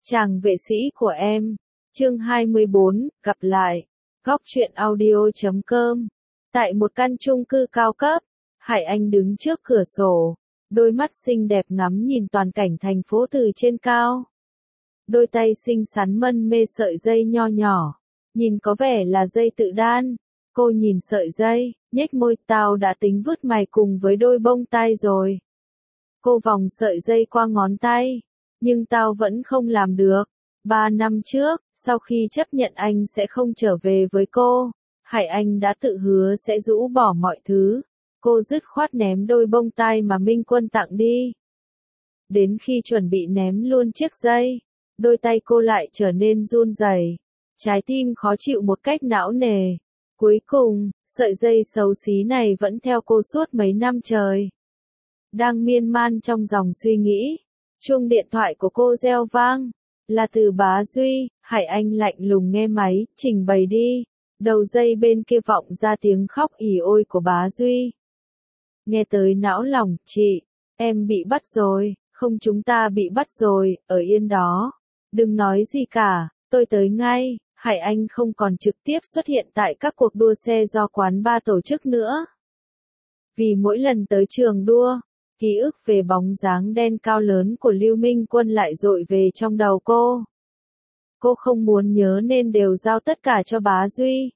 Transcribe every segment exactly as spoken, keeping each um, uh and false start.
Chàng vệ sĩ của em. Chương hai mươi bốn, gặp lại. Góc truyện audio chấm com. Tại một căn chung cư cao cấp, Hải Anh đứng trước cửa sổ, đôi mắt xinh đẹp ngắm nhìn toàn cảnh thành phố từ trên cao. Đôi tay xinh xắn mân mê sợi dây nho nhỏ, nhìn có vẻ là dây tự đan. Cô nhìn sợi dây, nhếch môi, tao đã tính vứt mày cùng với đôi bông tai rồi. Cô vòng sợi dây qua ngón tay, nhưng tao vẫn không làm được. Ba năm trước, sau khi chấp nhận anh sẽ không trở về với cô, Hải Anh đã tự hứa sẽ rũ bỏ mọi thứ. Cô dứt khoát ném đôi bông tai mà Minh Quân tặng đi. Đến khi chuẩn bị ném luôn chiếc dây, đôi tay cô lại trở nên run rẩy, trái tim khó chịu một cách não nề. Cuối cùng, sợi dây xấu xí này vẫn theo cô suốt mấy năm trời. Đang miên man trong dòng suy nghĩ, chuông điện thoại của cô reo vang, là từ Bá Duy. Hải Anh lạnh lùng nghe máy, trình bày đi. Đầu dây bên kia vọng ra tiếng khóc ỉ ôi của Bá Duy. Nghe tới não lòng, chị, em bị bắt rồi, không chúng ta bị bắt rồi, ở yên đó. Đừng nói gì cả, tôi tới ngay. Hải Anh không còn trực tiếp xuất hiện tại các cuộc đua xe do quán bar tổ chức nữa. Vì mỗi lần tới trường đua, ký ức về bóng dáng đen cao lớn của Lưu Minh Quân lại dội về trong đầu cô. Cô không muốn nhớ nên đều giao tất cả cho Bá Duy.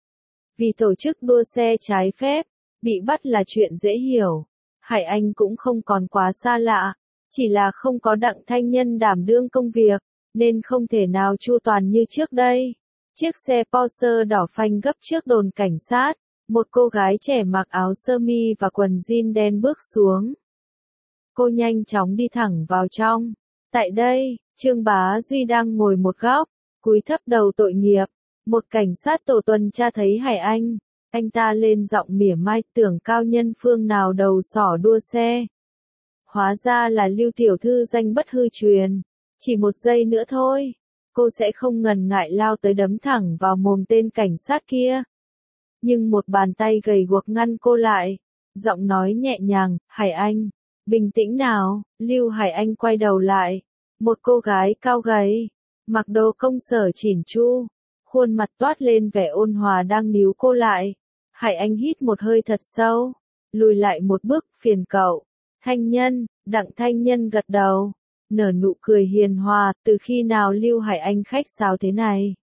Vì tổ chức đua xe trái phép, bị bắt là chuyện dễ hiểu. Hải Anh cũng không còn quá xa lạ, chỉ là không có Đặng Thanh Nhân đảm đương công việc, nên không thể nào chu toàn như trước đây. Chiếc xe Porsche đỏ phanh gấp trước đồn cảnh sát, một cô gái trẻ mặc áo sơ mi và quần jean đen bước xuống. Cô nhanh chóng đi thẳng vào trong. Tại đây, Trương Bá Duy đang ngồi một góc, cúi thấp đầu tội nghiệp. Một cảnh sát tổ tuần tra thấy Hải Anh, anh ta lên giọng mỉa mai, tưởng cao nhân phương nào đầu sỏ đua xe. Hóa ra là Lưu tiểu thư danh bất hư truyền. Chỉ một giây nữa thôi, cô sẽ không ngần ngại lao tới đấm thẳng vào mồm tên cảnh sát kia. Nhưng một bàn tay gầy guộc ngăn cô lại, giọng nói nhẹ nhàng, Hải Anh, bình tĩnh nào. Lưu Hải Anh quay đầu lại, một cô gái cao gầy, mặc đồ công sở chỉn chu, khuôn mặt toát lên vẻ ôn hòa đang níu cô lại. Hải Anh hít một hơi thật sâu, lùi lại một bước, phiền cậu. Thanh Nhân. Đặng Thanh Nhân gật đầu, nở nụ cười hiền hòa, từ khi nào Lưu Hải Anh khách sáo thế này?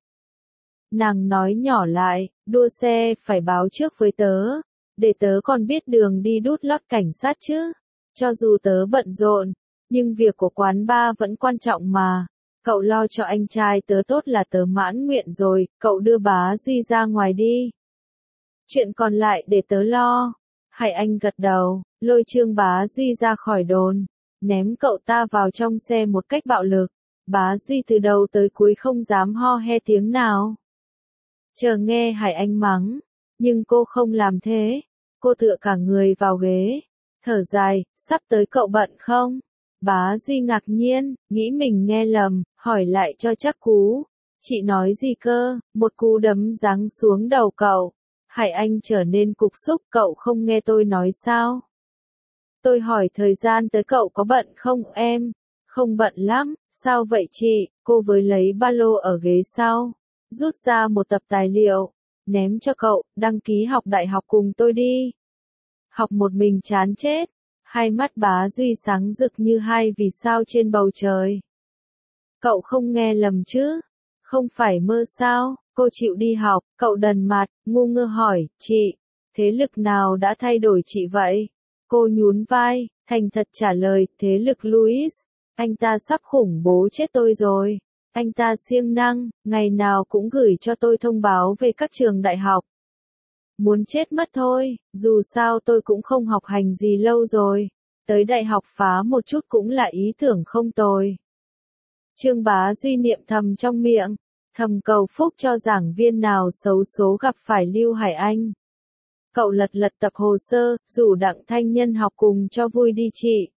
Nàng nói nhỏ lại, đua xe phải báo trước với tớ, để tớ còn biết đường đi đút lót cảnh sát chứ. Cho dù tớ bận rộn, nhưng việc của quán bar vẫn quan trọng mà. Cậu lo cho anh trai tớ tốt là tớ mãn nguyện rồi, cậu đưa Bá Duy ra ngoài đi. Chuyện còn lại để tớ lo. Hải Anh gật đầu, lôi Trương Bá Duy ra khỏi đồn, ném cậu ta vào trong xe một cách bạo lực. Bá Duy từ đầu tới cuối không dám ho he tiếng nào. Chờ nghe Hải Anh mắng, nhưng cô không làm thế. Cô tựa cả người vào ghế, thở dài, sắp tới cậu bận không? Bá Duy ngạc nhiên, nghĩ mình nghe lầm, hỏi lại cho chắc cú. Chị nói gì cơ? Một cú đấm giáng xuống đầu cậu. Hải Anh trở nên cục xúc, cậu không nghe tôi nói sao? Tôi hỏi thời gian tới cậu có bận không em? Không bận lắm. Sao vậy chị? Cô với lấy ba lô ở ghế sau, rút ra một tập tài liệu, ném cho cậu, đăng ký học đại học cùng tôi đi. Học một mình chán chết. Hai mắt Bá Duy sáng rực như hai vì sao trên bầu trời. Cậu không nghe lầm chứ? Không phải mơ sao? Cô chịu đi học. Cậu đần mặt, ngu ngơ hỏi, chị, thế lực nào đã thay đổi chị vậy? Cô nhún vai, thành thật trả lời, thế lực Louis. Anh ta sắp khủng bố chết tôi rồi. Anh ta siêng năng, ngày nào cũng gửi cho tôi thông báo về các trường đại học. Muốn chết mất thôi, dù sao tôi cũng không học hành gì lâu rồi. Tới đại học phá một chút cũng là ý tưởng không tồi. Trương Bá Duy niệm thầm trong miệng, thầm cầu phúc cho giảng viên nào xấu số gặp phải Lưu Hải Anh. Cậu lật lật tập hồ sơ, rủ Đặng Thanh Nhân học cùng cho vui đi chị.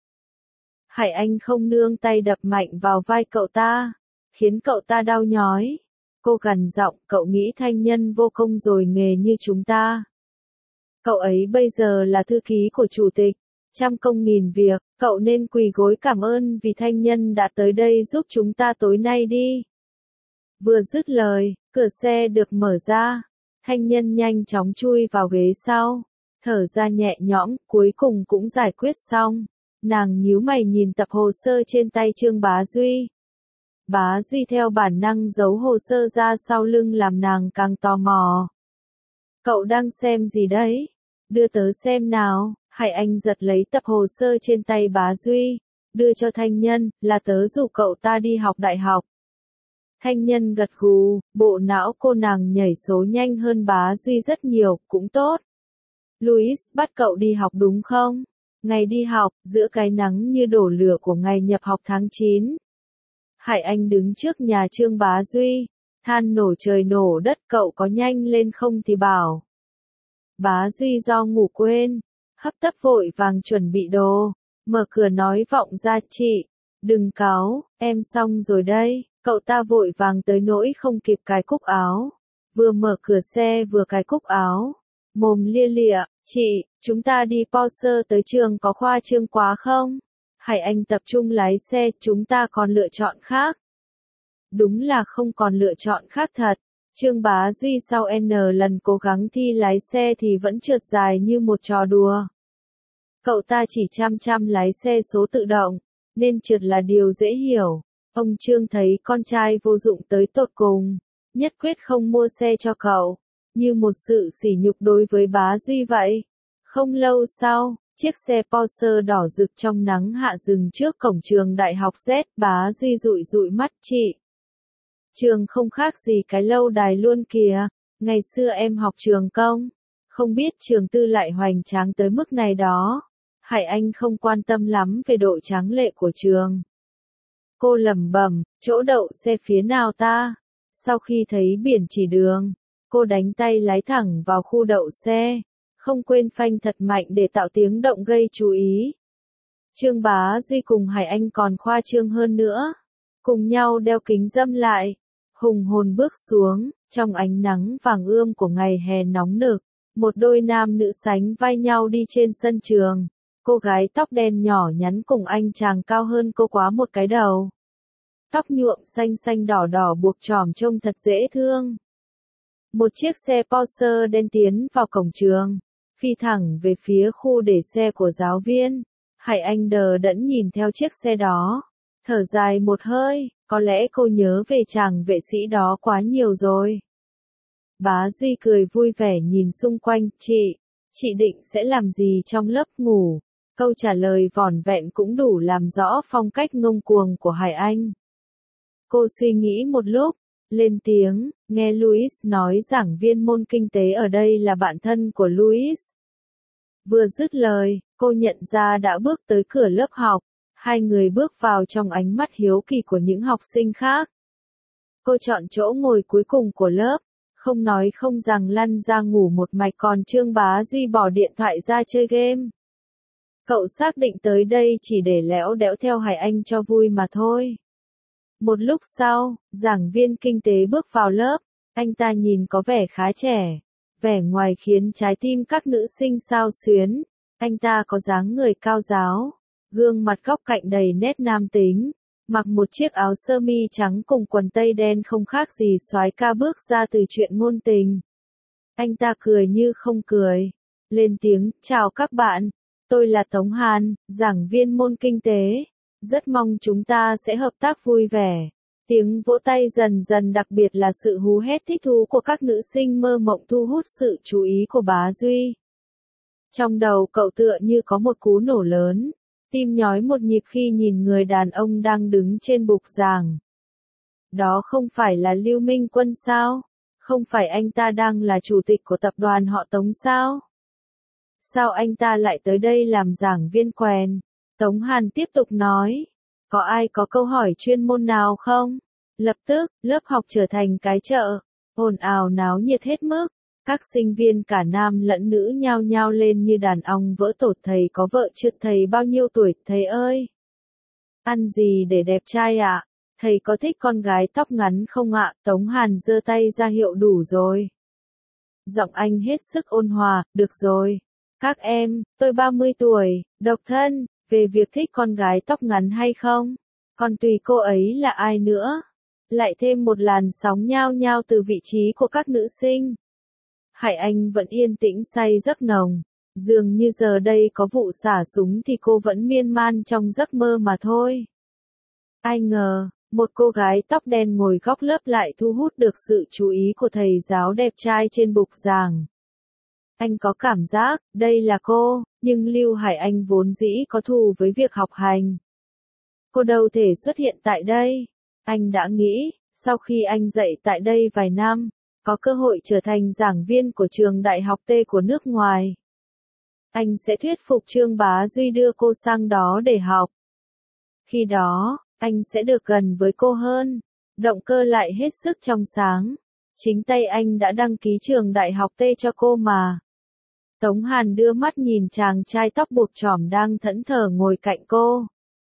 Hải Anh không nương tay đập mạnh vào vai cậu ta, khiến cậu ta đau nhói. Cô gằn giọng, cậu nghĩ Thanh Nhân vô công rồi nghề như chúng ta. Cậu ấy bây giờ là thư ký của chủ tịch, Trăm công nghìn việc, cậu nên quỳ gối cảm ơn vì Thanh Nhân đã tới đây giúp chúng ta tối nay đi. Vừa dứt lời, cửa xe được mở ra. Thanh Nhân nhanh chóng chui vào ghế sau. Thở ra nhẹ nhõm, cuối cùng cũng giải quyết xong. Nàng nhíu mày nhìn tập hồ sơ trên tay Trương Bá Duy. Bá Duy theo bản năng giấu hồ sơ ra sau lưng làm nàng càng tò mò. Cậu đang xem gì đấy? Đưa tớ xem nào. Hải Anh giật lấy tập hồ sơ trên tay Bá Duy. Đưa cho Thanh Nhân, là tớ rủ cậu ta đi học đại học. Thanh Nhân gật gù, bộ não cô nàng nhảy số nhanh hơn Bá Duy rất nhiều, cũng tốt. Louis bắt cậu đi học đúng không? Ngày đi học, giữa cái nắng như đổ lửa của ngày nhập học tháng chín. Hải Anh đứng trước nhà Trương Bá Duy. Than nổ trời nổ đất, cậu có nhanh lên không thì bảo. Bá Duy do ngủ quên. Hấp tấp vội vàng chuẩn bị đồ. Mở cửa nói vọng ra, chị. Đừng cáu, em xong rồi đây. Cậu ta vội vàng tới nỗi không kịp cài cúc áo. Vừa mở cửa xe vừa cài cúc áo. Mồm lia lịa, chị, chúng ta đi Porsche tới trường có khoa trương quá không? Hải Anh tập trung lái xe, chúng ta còn lựa chọn khác. Đúng là không còn lựa chọn khác thật. Trương Bá Duy sau N lần cố gắng thi lái xe thì vẫn trượt dài như một trò đùa. Cậu ta chỉ chăm chăm lái xe số tự động, nên trượt là điều dễ hiểu. Ông Trương thấy con trai vô dụng tới tột cùng, nhất quyết không mua xe cho cậu, như một sự sỉ nhục đối với Bá Duy vậy. Không lâu sau, chiếc xe Porsche đỏ rực trong nắng hạ dừng trước cổng trường đại học Z. Bá Duy dụi dụi mắt, chị. Trường không khác gì cái lâu đài luôn kìa, ngày xưa em học trường công, không biết trường tư lại hoành tráng tới mức này đó. Hải Anh không quan tâm lắm về độ tráng lệ của trường. Cô lẩm bẩm, chỗ đậu xe phía nào ta? Sau khi thấy biển chỉ đường, cô đánh tay lái thẳng vào khu đậu xe, không quên phanh thật mạnh để tạo tiếng động gây chú ý. Trương Bá Duy cùng Hải Anh còn khoa trương hơn nữa, cùng nhau đeo kính râm lại, hùng hồn bước xuống, trong ánh nắng vàng ươm của ngày hè nóng nực, một đôi nam nữ sánh vai nhau đi trên sân trường. Cô gái tóc đen nhỏ nhắn cùng anh chàng cao hơn cô quá một cái đầu. Tóc nhuộm xanh xanh đỏ đỏ buộc chòm trông thật dễ thương. Một chiếc xe Porsche đen tiến vào cổng trường, phi thẳng về phía khu để xe của giáo viên. Hải Anh đờ đẫn nhìn theo chiếc xe đó, thở dài một hơi, có lẽ cô nhớ về chàng vệ sĩ đó quá nhiều rồi. Bá Duy cười vui vẻ nhìn xung quanh, chị, chị định sẽ làm gì trong lớp ngủ? Câu trả lời vỏn vẹn cũng đủ làm rõ phong cách ngông cuồng của Hải Anh. Cô suy nghĩ một lúc, lên tiếng, nghe Louis nói giảng viên môn kinh tế ở đây là bạn thân của Louis. Vừa dứt lời, cô nhận ra đã bước tới cửa lớp học, hai người bước vào trong ánh mắt hiếu kỳ của những học sinh khác. Cô chọn chỗ ngồi cuối cùng của lớp, không nói không rằng lăn ra ngủ một mạch, còn Trương Bá Duy bỏ điện thoại ra chơi game. Cậu xác định tới đây chỉ để lẽo đẽo theo Hải Anh cho vui mà thôi. Một lúc sau, giảng viên kinh tế bước vào lớp, anh ta nhìn có vẻ khá trẻ, vẻ ngoài khiến trái tim các nữ sinh xao xuyến. Anh ta có dáng người cao ráo, gương mặt góc cạnh đầy nét nam tính, mặc một chiếc áo sơ mi trắng cùng quần tây đen không khác gì soái ca bước ra từ chuyện ngôn tình. Anh ta cười như không cười, lên tiếng, chào các bạn, tôi là Tống Hàn, giảng viên môn kinh tế, rất mong chúng ta sẽ hợp tác vui vẻ. Tiếng vỗ tay dần dần, đặc biệt là sự hú hét thích thú của các nữ sinh mơ mộng thu hút sự chú ý của Bá Duy. Trong đầu cậu tựa như có một cú nổ lớn, tim nhói một nhịp khi nhìn người đàn ông đang đứng trên bục giảng. Đó không phải là Lưu Minh Quân sao? Không phải anh ta đang là chủ tịch của tập đoàn họ Tống sao? Sao anh ta lại tới đây làm giảng viên quèn? Tống Hàn tiếp tục nói. Có ai có câu hỏi chuyên môn nào không? Lập tức, lớp học trở thành cái chợ, ồn ào náo nhiệt hết mức. Các sinh viên cả nam lẫn nữ nhao nhao lên như đàn ong vỡ tổ. Thầy có vợ chưa? Thầy bao nhiêu tuổi? Thầy ơi! Ăn gì để đẹp trai ạ? À? Thầy có thích con gái tóc ngắn không ạ? À? Tống Hàn giơ tay ra hiệu đủ rồi. Giọng anh hết sức ôn hòa, được rồi. Các em, tôi ba mươi tuổi, độc thân, về việc thích con gái tóc ngắn hay không, còn tùy cô ấy là ai nữa. Lại thêm một làn sóng nhao nhao từ vị trí của các nữ sinh. Hải Anh vẫn yên tĩnh say giấc nồng. Dường như giờ đây có vụ xả súng thì cô vẫn miên man trong giấc mơ mà thôi. Ai ngờ, một cô gái tóc đen ngồi góc lớp lại thu hút được sự chú ý của thầy giáo đẹp trai trên bục giảng. Anh có cảm giác, đây là cô, nhưng Lưu Hải Anh vốn dĩ có thù với việc học hành. Cô đâu thể xuất hiện tại đây. Anh đã nghĩ, sau khi anh dạy tại đây vài năm, có cơ hội trở thành giảng viên của trường đại học T của nước ngoài. Anh sẽ thuyết phục Trương Bá Duy đưa cô sang đó để học. Khi đó, anh sẽ được gần với cô hơn. Động cơ lại hết sức trong sáng. Chính tay anh đã đăng ký trường đại học T cho cô mà. Tống Hàn đưa mắt nhìn chàng trai tóc buộc chỏm đang thẫn thờ ngồi cạnh cô.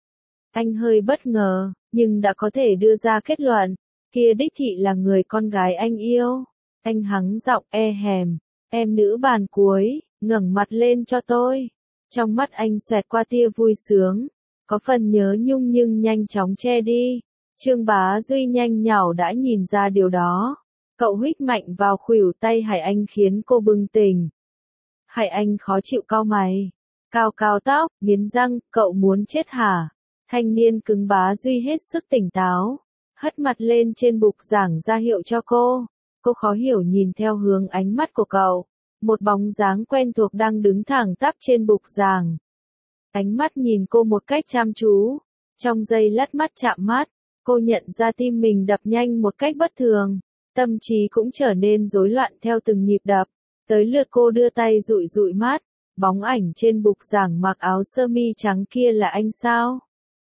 Anh hơi bất ngờ, nhưng đã có thể đưa ra kết luận, kia đích thị là người con gái anh yêu. Anh hắng giọng e hèm, em nữ bàn cuối, ngẩng mặt lên cho tôi. Trong mắt anh xoẹt qua tia vui sướng, có phần nhớ nhung nhưng nhanh chóng che đi. Trương Bá Duy nhanh nhảu đã nhìn ra điều đó. Cậu huých mạnh vào khuỷu tay Hải Anh khiến cô bừng tỉnh. Hải Anh khó chịu cau mày, cào cào tóc, nghiến răng, cậu muốn chết hả? Thanh niên cứng Bá Duy hết sức tỉnh táo, hất mặt lên trên bục giảng ra hiệu cho cô. Cô khó hiểu nhìn theo hướng ánh mắt của cậu. Một bóng dáng quen thuộc đang đứng thẳng tắp trên bục giảng. Ánh mắt nhìn cô một cách chăm chú. Trong giây lát mắt chạm mắt, cô nhận ra tim mình đập nhanh một cách bất thường. Tâm trí cũng trở nên rối loạn theo từng nhịp đập. Tới lượt cô đưa tay dụi dụi mắt. Bóng ảnh trên bục giảng mặc áo sơ mi trắng kia là anh sao?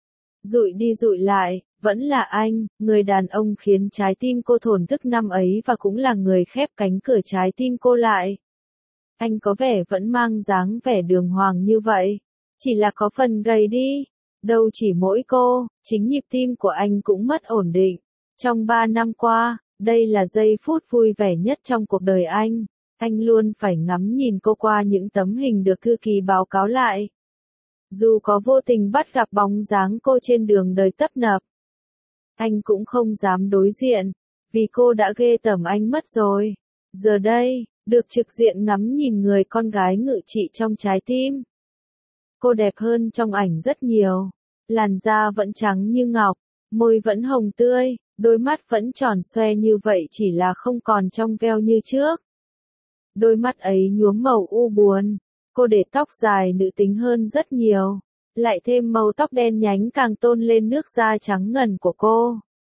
Dụi đi dụi lại, vẫn là anh, người đàn ông khiến trái tim cô thổn thức năm ấy và cũng là người khép cánh cửa trái tim cô lại. Anh có vẻ vẫn mang dáng vẻ đường hoàng như vậy, chỉ là có phần gầy đi. Đâu chỉ mỗi cô, chính nhịp tim của anh cũng mất ổn định. Trong ba năm qua, đây là giây phút vui vẻ nhất trong cuộc đời anh. Anh luôn phải ngắm nhìn cô qua những tấm hình được thư ký báo cáo lại. Dù có vô tình bắt gặp bóng dáng cô trên đường đời tấp nập, anh cũng không dám đối diện, vì cô đã ghê tởm anh mất rồi. Giờ đây, được trực diện ngắm nhìn người con gái ngự trị trong trái tim. Cô đẹp hơn trong ảnh rất nhiều. Làn da vẫn trắng như ngọc, môi vẫn hồng tươi, đôi mắt vẫn tròn xoe như vậy chỉ là không còn trong veo như trước. Đôi mắt ấy nhuốm màu u buồn. Cô để tóc dài nữ tính hơn rất nhiều. Lại thêm màu tóc đen nhánh càng tôn lên nước da trắng ngần của cô.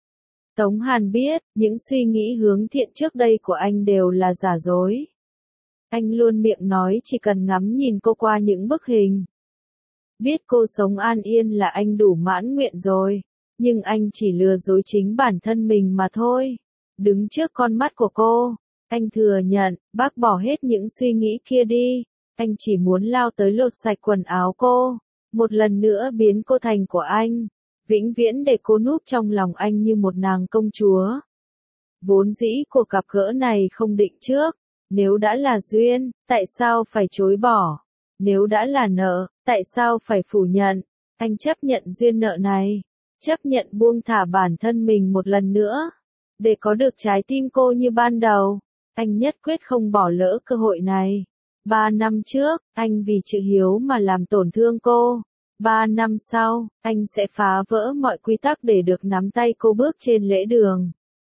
Tống Hàn biết, những suy nghĩ hướng thiện trước đây của anh đều là giả dối. Anh luôn miệng nói chỉ cần ngắm nhìn cô qua những bức hình. Biết cô sống an yên là anh đủ mãn nguyện rồi. Nhưng anh chỉ lừa dối chính bản thân mình mà thôi. Đứng trước con mắt của cô, anh thừa nhận, bác bỏ hết những suy nghĩ kia đi. Anh chỉ muốn lao tới lột sạch quần áo cô, một lần nữa biến cô thành của anh, vĩnh viễn để cô núp trong lòng anh như một nàng công chúa. Vốn dĩ cuộc gặp gỡ này không định trước, nếu đã là duyên, tại sao phải chối bỏ? Nếu đã là nợ, tại sao phải phủ nhận? Anh chấp nhận duyên nợ này, chấp nhận buông thả bản thân mình một lần nữa, để có được trái tim cô như ban đầu. Anh nhất quyết không bỏ lỡ cơ hội này. Ba năm trước, anh vì chữ hiếu mà làm tổn thương cô. Ba năm sau, anh sẽ phá vỡ mọi quy tắc để được nắm tay cô bước trên lễ đường.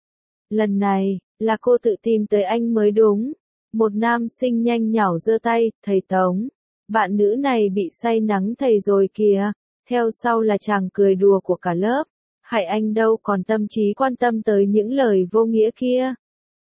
Lần này, là cô tự tìm tới anh mới đúng. Một nam sinh nhanh nhảu giơ tay, thầy Tống. Bạn nữ này bị say nắng thầy rồi kìa. Theo sau là chàng cười đùa của cả lớp. Hải Anh đâu còn tâm trí quan tâm tới những lời vô nghĩa kia.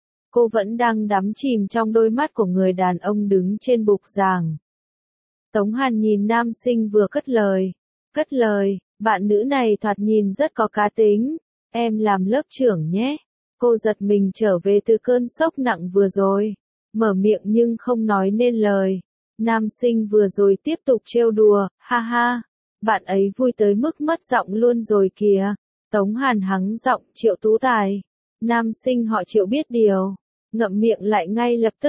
Cô vẫn đang đắm chìm trong đôi mắt của người đàn ông đứng trên bục giảng. Tống Hàn nhìn nam sinh vừa cất lời. Cất lời, bạn nữ này thoạt nhìn rất có cá tính. Em làm lớp trưởng nhé. Cô giật mình trở về từ cơn sốc nặng vừa rồi. Mở miệng nhưng không nói nên lời. Nam sinh vừa rồi tiếp tục trêu đùa, ha ha. Bạn ấy vui tới mức mất giọng luôn rồi kìa. Tống Hàn hắng giọng, Triệu Tú Tài. Nam sinh họ Triệu biết điều. Ngậm miệng lại ngay lập tức.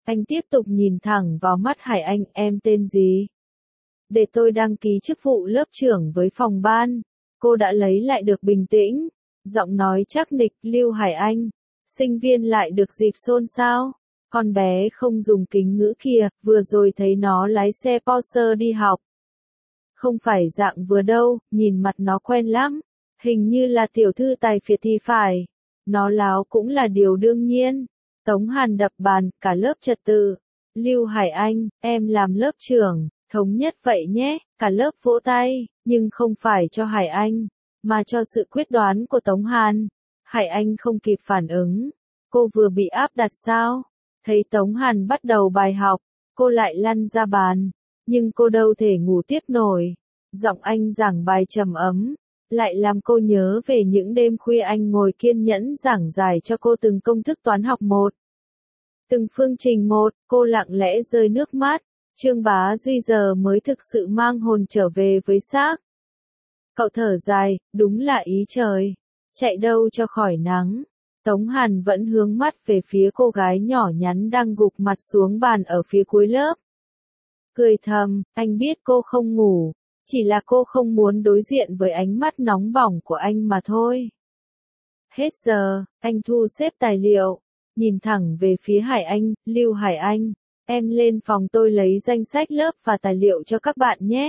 Anh tiếp tục nhìn thẳng vào mắt Hải Anh, em tên gì? Để tôi đăng ký chức vụ lớp trưởng với phòng ban. Cô đã lấy lại được bình tĩnh. Giọng nói chắc nịch, Lưu Hải Anh. Sinh viên lại được dịp xôn xao. Con bé không dùng kính ngữ kìa, vừa rồi thấy nó lái xe Porsche đi học. Không phải dạng vừa đâu, nhìn mặt nó quen lắm. Hình như là tiểu thư tài phiệt thì phải. Nó láo cũng là điều đương nhiên. Tống Hàn đập bàn, cả lớp trật tự. Lưu Hải Anh, em làm lớp trưởng, thống nhất vậy nhé, cả lớp vỗ tay, nhưng không phải cho Hải Anh, mà cho sự quyết đoán của Tống Hàn. Hải Anh không kịp phản ứng. Cô vừa bị áp đặt sao? Thấy Tống Hàn bắt đầu bài học, cô lại lăn ra bàn. Nhưng cô đâu thể ngủ tiếp nổi. Giọng anh giảng bài trầm ấm, lại làm cô nhớ về những đêm khuya anh ngồi kiên nhẫn giảng giải cho cô từng công thức toán học một. Từng phương trình một, cô lặng lẽ rơi nước mắt. Trương Bá Duy giờ mới thực sự mang hồn trở về với xác. Cậu thở dài, đúng là ý trời. Chạy đâu cho khỏi nắng. Tống Hàn vẫn hướng mắt về phía cô gái nhỏ nhắn đang gục mặt xuống bàn ở phía cuối lớp. Cười thầm, anh biết cô không ngủ. Chỉ là cô không muốn đối diện với ánh mắt nóng bỏng của anh mà thôi. Hết giờ, anh thu xếp tài liệu. Nhìn thẳng về phía Hải Anh, Lưu Hải Anh. Em lên phòng tôi lấy danh sách lớp và tài liệu cho các bạn nhé.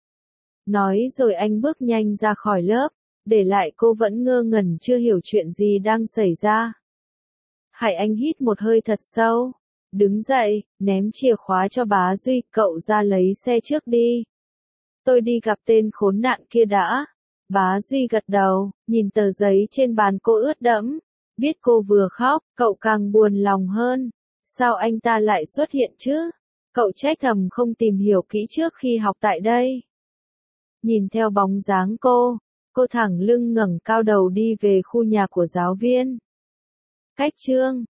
Nói rồi anh bước nhanh ra khỏi lớp, để lại cô vẫn ngơ ngẩn chưa hiểu chuyện gì đang xảy ra. Hải Anh hít một hơi thật sâu, đứng dậy, ném chìa khóa cho Bá Duy, cậu ra lấy xe trước đi. Tôi đi gặp tên khốn nạn kia đã. Bá Duy gật đầu, nhìn tờ giấy trên bàn cô ướt đẫm. Biết cô vừa khóc, cậu càng buồn lòng hơn. Sao anh ta lại xuất hiện chứ? Cậu trách thầm không tìm hiểu kỹ trước khi học tại đây. Nhìn theo bóng dáng cô, cô thẳng lưng ngẩng cao đầu đi về khu nhà của giáo viên. Cách chương